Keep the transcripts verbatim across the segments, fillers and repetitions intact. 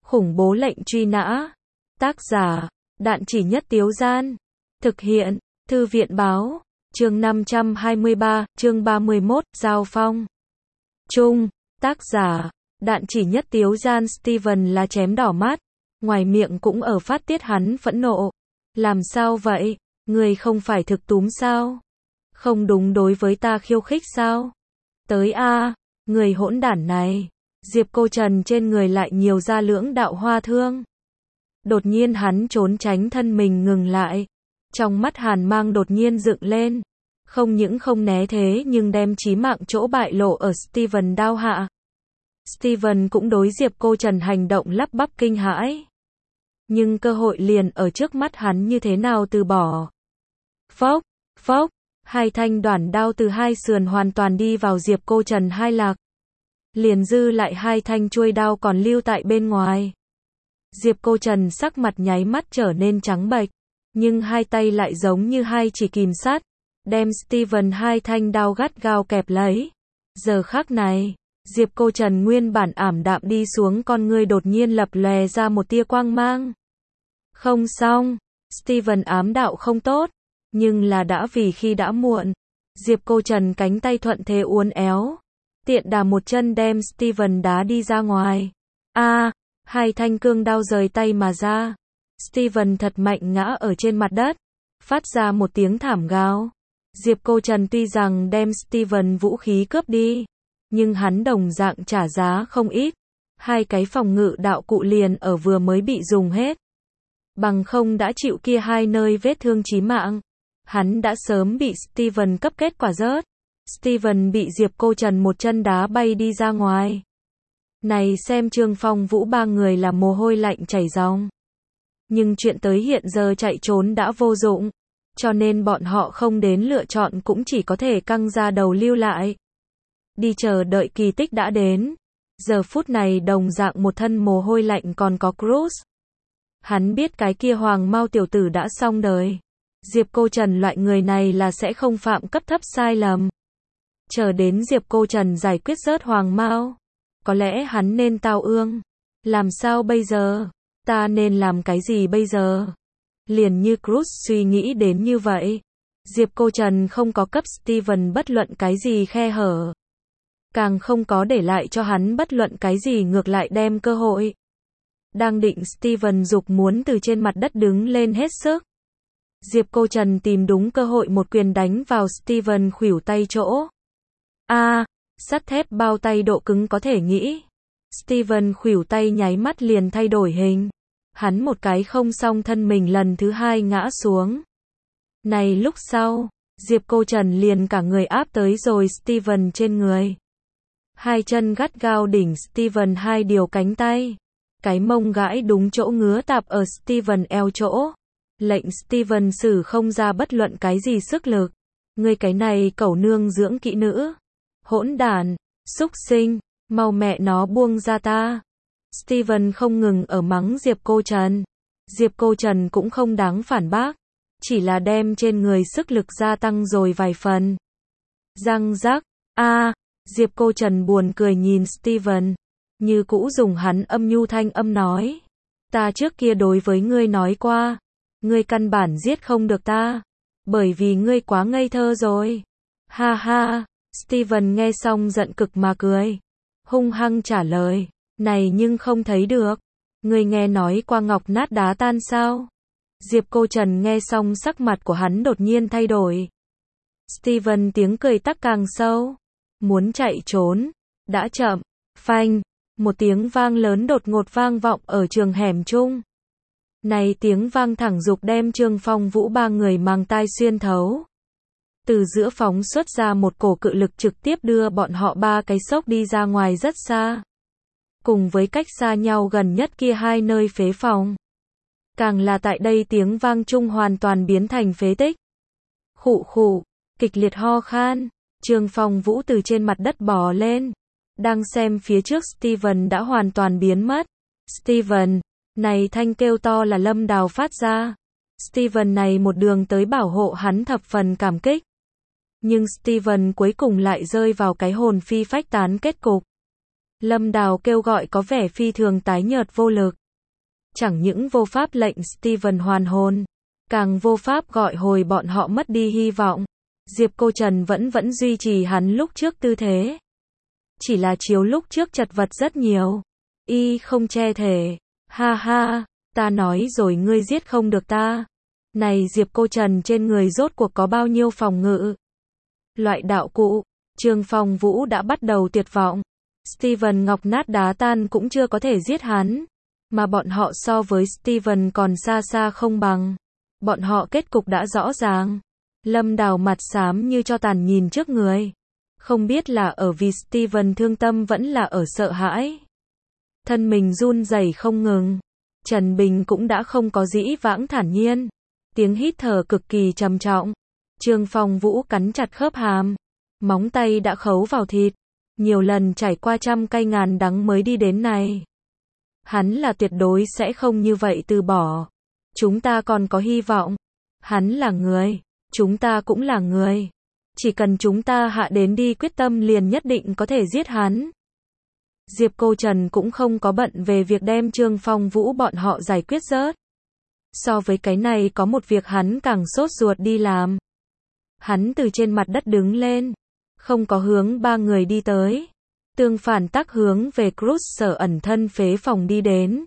Khủng bố lệnh truy nã. Tác giả, Đạn Chỉ Nhất Tiếu Gian. Thực hiện, Thư viện báo. Chương năm trăm hai mươi ba, chương ba mươi mốt, Giao phong. Chung, tác giả, Đạn Chỉ Nhất Tiếu Gian. Steven là chém đỏ mắt, ngoài miệng cũng ở phát tiết hắn phẫn nộ. Làm sao vậy? Người không phải thực túm sao? Không đúng đối với ta khiêu khích sao? Tới a, người hỗn đản này. Diệp Cô Trần trên người lại nhiều ra lưỡng đạo hoa thương. Đột nhiên hắn trốn tránh thân mình ngừng lại. Trong mắt hàn mang đột nhiên dựng lên. Không những không né thế nhưng đem chí mạng chỗ bại lộ ở Steven đao hạ. Steven cũng đối Diệp Cô Trần hành động lắp bắp kinh hãi. Nhưng cơ hội liền ở trước mắt hắn, như thế nào từ bỏ. Phốc, phốc, hai thanh đoản đao từ hai sườn hoàn toàn đi vào Diệp Cô Trần hai lạc. Liền dư lại hai thanh chuôi đao còn lưu tại bên ngoài. Diệp Cô Trần sắc mặt nháy mắt trở nên trắng bệch, nhưng hai tay lại giống như hai chỉ kìm sắt, đem Steven hai thanh đao gắt gao kẹp lấy. Giờ khắc này, Diệp Cô Trần nguyên bản ảm đạm đi xuống con ngươi đột nhiên lập lòe ra một tia quang mang. Không xong, Steven ám đạo không tốt, nhưng là đã vì khi đã muộn. Diệp Cô Trần cánh tay thuận thế uốn éo, tiện đà một chân đem Steven đá đi ra ngoài. A, à, hai thanh cương đao rời tay mà ra. Steven thật mạnh ngã ở trên mặt đất, phát ra một tiếng thảm gào. Diệp Cô Trần tuy rằng đem Steven vũ khí cướp đi, nhưng hắn đồng dạng trả giá không ít. Hai cái phòng ngự đạo cụ liền ở vừa mới bị dùng hết. Bằng không đã chịu kia hai nơi vết thương chí mạng, hắn đã sớm bị Steven cấp kết quả rớt. Steven bị Diệp Cô Trần một chân đá bay đi ra ngoài. Này xem Trương Phong Vũ ba người là mồ hôi lạnh chảy ròng. Nhưng chuyện tới hiện giờ chạy trốn đã vô dụng, cho nên bọn họ không đến lựa chọn cũng chỉ có thể căng ra đầu lưu lại. Đi chờ đợi kỳ tích đã đến. Giờ phút này đồng dạng một thân mồ hôi lạnh còn có Cruz. Hắn biết cái kia Hoàng Mao tiểu tử đã xong đời. Diệp Cô Trần loại người này là sẽ không phạm cấp thấp sai lầm. Chờ đến Diệp Cô Trần giải quyết rớt Hoàng Mao, có lẽ hắn nên tao ương. Làm sao bây giờ? Ta nên làm cái gì bây giờ? Liền như Cruz suy nghĩ đến như vậy, Diệp Cô Trần không có cấp Steven bất luận cái gì khe hở, càng không có để lại cho hắn bất luận cái gì, ngược lại đem cơ hội. Đang định Steven dục muốn từ trên mặt đất đứng lên hết sức, Diệp Cô Trần tìm đúng cơ hội một quyền đánh vào Steven khuỷu tay chỗ. A, à, sắt thép bao tay độ cứng có thể nghĩ. Steven khuỷu tay nháy mắt liền thay đổi hình. Hắn một cái không xong thân mình lần thứ hai ngã xuống. Này lúc sau, Diệp Cô Trần liền cả người áp tới rồi Steven trên người. Hai chân gắt gao đỉnh Steven hai điều cánh tay. Cái mông gãi đúng chỗ ngứa tạp ở Steven eo chỗ. Lệnh Steven sử không ra bất luận cái gì sức lực. Ngươi cái này cẩu nương dưỡng kỹ nữ. Hỗn đản, xúc sinh, mau mẹ nó buông ra ta. Steven không ngừng ở mắng Diệp Cô Trần. Diệp Cô Trần cũng không đáng phản bác, chỉ là đem trên người sức lực gia tăng rồi vài phần. Răng rắc, a, à, Diệp Cô Trần buồn cười nhìn Steven, như cũ dùng hắn âm nhu thanh âm nói. Ta trước kia đối với ngươi nói qua, ngươi căn bản giết không được ta, bởi vì ngươi quá ngây thơ rồi. Ha ha, Steven nghe xong giận cực mà cười, hung hăng trả lời. Này nhưng không thấy được. Ngươi nghe nói qua ngọc nát đá tan sao? Diệp Cô Trần nghe xong sắc mặt của hắn đột nhiên thay đổi. Steven tiếng cười tắc càng sâu. Muốn chạy trốn. Đã chậm. Phanh. Một tiếng vang lớn đột ngột vang vọng ở trường hẻm chung. Này tiếng vang thẳng dục đem Trương Phong Vũ ba người mang tai xuyên thấu. Từ giữa phóng xuất ra một cổ cự lực trực tiếp đưa bọn họ ba cái xốc đi ra ngoài rất xa. Cùng với cách xa nhau gần nhất kia hai nơi phế phòng. Càng là tại đây tiếng vang chung hoàn toàn biến thành phế tích. Khụ khụ, kịch liệt ho khan, Trương Phong Vũ từ trên mặt đất bò lên. Đang xem phía trước Steven đã hoàn toàn biến mất. Steven, này thanh kêu to là Lâm Đào phát ra. Steven này một đường tới bảo hộ hắn thập phần cảm kích. Nhưng Steven cuối cùng lại rơi vào cái hồn phi phách tán kết cục. Lâm Đào kêu gọi có vẻ phi thường tái nhợt vô lực. Chẳng những vô pháp lệnh Steven hoàn hồn, càng vô pháp gọi hồi bọn họ mất đi hy vọng. Diệp Cô Trần vẫn vẫn duy trì hắn lúc trước tư thế. Chỉ là chiếu lúc trước chật vật rất nhiều. Y không che thể. Ha ha, ta nói rồi ngươi giết không được ta. Này Diệp Cô Trần trên người rốt cuộc có bao nhiêu phòng ngự? Loại đạo cụ. Trương Phong Vũ đã bắt đầu tuyệt vọng. Steven ngọc nát đá tan cũng chưa có thể giết hắn. Mà bọn họ so với Steven còn xa xa không bằng. Bọn họ kết cục đã rõ ràng. Lâm Đào mặt xám như cho tàn nhìn trước người. Không biết là ở vì Steven thương tâm vẫn là ở sợ hãi. Thân mình run rẩy không ngừng. Trần Bình cũng đã không có dĩ vãng thản nhiên. Tiếng hít thở cực kỳ trầm trọng. Trương Phong Vũ cắn chặt khớp hàm. Móng tay đã khấu vào thịt. Nhiều lần trải qua trăm cay ngàn đắng mới đi đến này. Hắn là tuyệt đối sẽ không như vậy từ bỏ. Chúng ta còn có hy vọng. Hắn là người. Chúng ta cũng là người. Chỉ cần chúng ta hạ đến đi quyết tâm liền nhất định có thể giết hắn. Diệp Cô Trần cũng không có bận về việc đem Trương Phong Vũ bọn họ giải quyết rớt. So với cái này có một việc hắn càng sốt ruột đi làm. Hắn từ trên mặt đất đứng lên. Không có hướng ba người đi tới. Tương phản tắc hướng về Cruz sở ẩn thân phế phòng đi đến.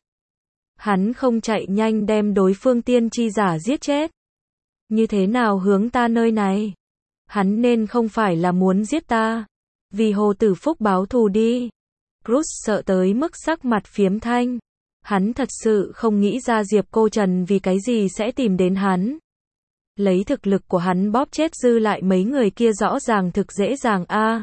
Hắn không chạy nhanh đem đối phương tiên tri giả giết chết. Như thế nào hướng ta nơi này? Hắn nên không phải là muốn giết ta. Vì Hồ Tử Phúc báo thù đi. Cruz sợ tới mức sắc mặt phiếm thanh. Hắn thật sự không nghĩ ra Diệp Cô Trần vì cái gì sẽ tìm đến hắn. Lấy thực lực của hắn bóp chết dư lại mấy người kia rõ ràng thực dễ dàng a. À.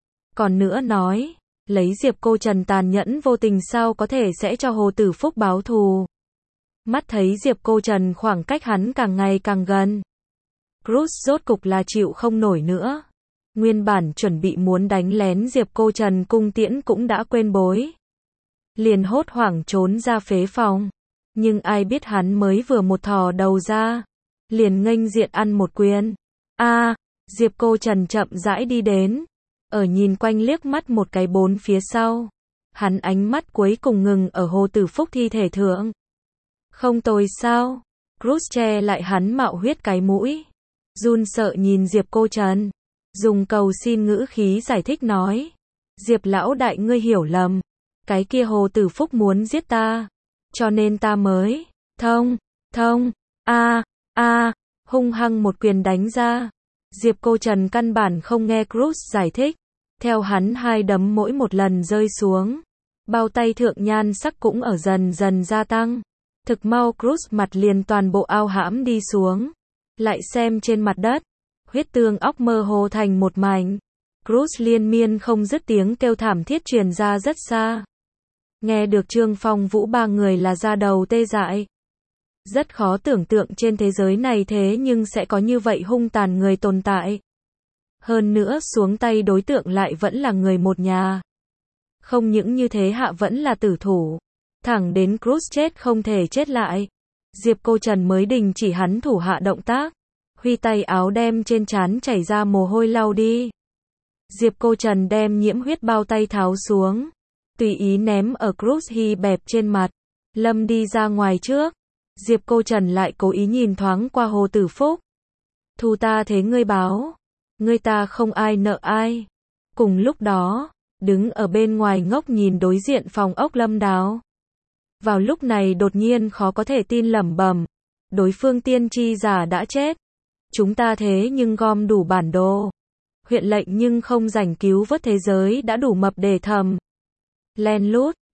Còn nữa nói, lấy Diệp Cô Trần tàn nhẫn vô tình sao có thể sẽ cho Hồ Tử Phúc báo thù. Mắt thấy Diệp Cô Trần khoảng cách hắn càng ngày càng gần. Cruz rốt cục là chịu không nổi nữa. Nguyên bản chuẩn bị muốn đánh lén Diệp Cô Trần cung tiễn cũng đã quên bối. Liền hốt hoảng trốn ra phế phòng. Nhưng ai biết hắn mới vừa một thò đầu ra. Liền nghênh diện ăn một quyền. A, à, Diệp Cô Trần chậm rãi đi đến. Ở nhìn quanh liếc mắt một cái bốn phía sau. Hắn ánh mắt cuối cùng ngừng ở Hồ Tử Phúc thi thể thượng. Không tồi sao? Cruz che lại hắn mạo huyết cái mũi. Run sợ nhìn Diệp Cô Trần. Dùng cầu xin ngữ khí giải thích nói. Diệp lão đại ngươi hiểu lầm. Cái kia Hồ Tử Phúc muốn giết ta. Cho nên ta mới. Thông, thông, a, a, hung hăng một quyền đánh ra. Diệp Cô Trần căn bản không nghe Cruz giải thích. Theo hắn hai đấm mỗi một lần rơi xuống. Bao tay thượng nhan sắc cũng ở dần dần gia tăng. Thực mau Cruz mặt liền toàn bộ ao hãm đi xuống. Lại xem trên mặt đất. Huyết tương óc mơ hồ thành một mảnh. Cruz liên miên không dứt tiếng kêu thảm thiết truyền ra rất xa. Nghe được Trương Phong Vũ ba người là da đầu tê dại. Rất khó tưởng tượng trên thế giới này thế nhưng sẽ có như vậy hung tàn người tồn tại. Hơn nữa xuống tay đối tượng lại vẫn là người một nhà. Không những như thế hạ vẫn là tử thủ. Thẳng đến Cruz chết không thể chết lại. Diệp Cô Trần mới đình chỉ hắn thủ hạ động tác. Huy tay áo đem trên trán chảy ra mồ hôi lau đi. Diệp Cô Trần đem nhiễm huyết bao tay tháo xuống. Tùy ý ném ở Cruz hi bẹp trên mặt. Lâm đi ra ngoài trước. Diệp Cô Trần lại cố ý nhìn thoáng qua Hồ Tử Phúc. Thù ta thế ngươi báo. Ngươi ta không ai nợ ai. Cùng lúc đó, đứng ở bên ngoài ngốc nhìn đối diện phòng ốc Lâm Đào. Vào lúc này đột nhiên khó có thể tin lẩm bẩm. Đối phương tiên tri giả đã chết. Chúng ta thế nhưng gom đủ bản đồ. Huyện lệnh nhưng không rảnh cứu vớt thế giới đã đủ mập để thầm. Len lút,